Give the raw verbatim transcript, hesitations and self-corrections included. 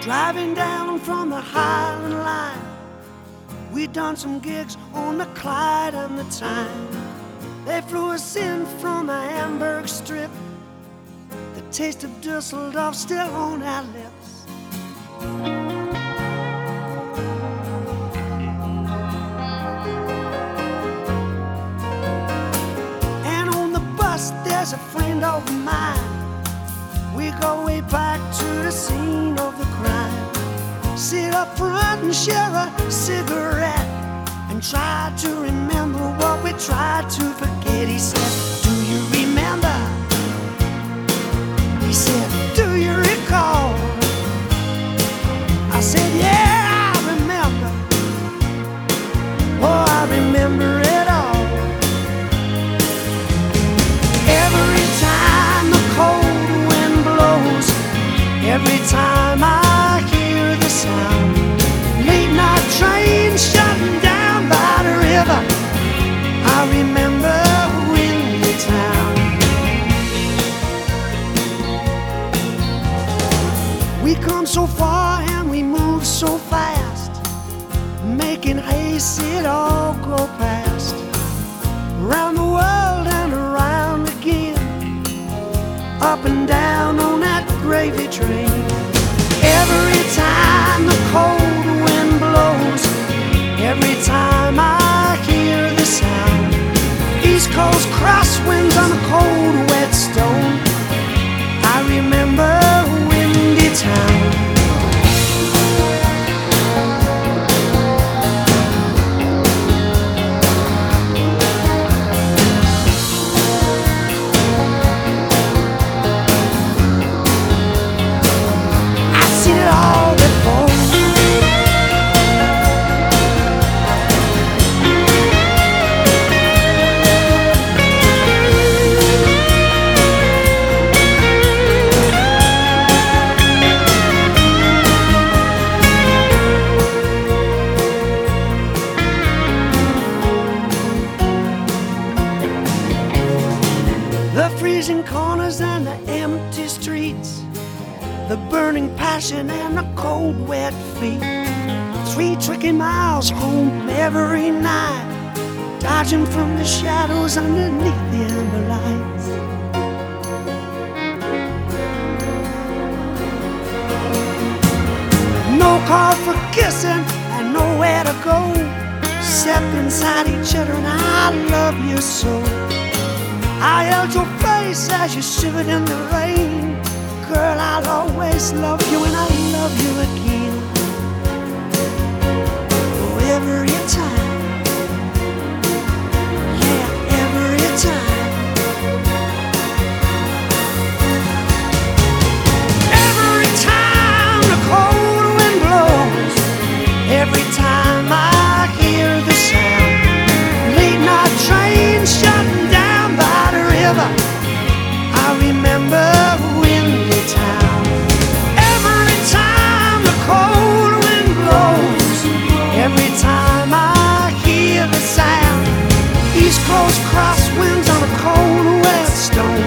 Driving down from the Highland Line, we done some gigs on the Clyde and the Tyne. They flew us in from the Hamburg Strip, the taste of Dusseldorf still on our lips. And on the bus there's a friend of mine. We go way back to the scene of the crime. Sit up front and share a cigarette and try to remember what we tried to forget. He said, do you remember? He said, do you recall? I said, yeah, I remember. Oh, I remember it all. Every time the cold wind blows, every time I hear the sound, late night train shutting down by the river, I remember Windy Town. We come so far and we move so fast, making haste it all go past. Around the world and around again, up and down on that gravy train. Every time the cold wind blows, every time I hear the sound, East Coast crosswinds on a cold wet stone, I remember Windy Town. The freezing corners and the empty streets, the burning passion and the cold wet feet. Three tricky miles home every night, dodging from the shadows underneath the amber lights. No call for kissing and nowhere to go, except inside each other, and I love you so. I held your face as you shivered in the rain. Girl, I'll always love you and I'll love you again. Oh, every time, yeah, every time. Every time the cold wind blows, every time I hear the sound, late night train shutting down by the river, I remember Windy Town. Every time the cold wind blows, every time I hear the sound, East Coast crosswinds on a cold wet stone,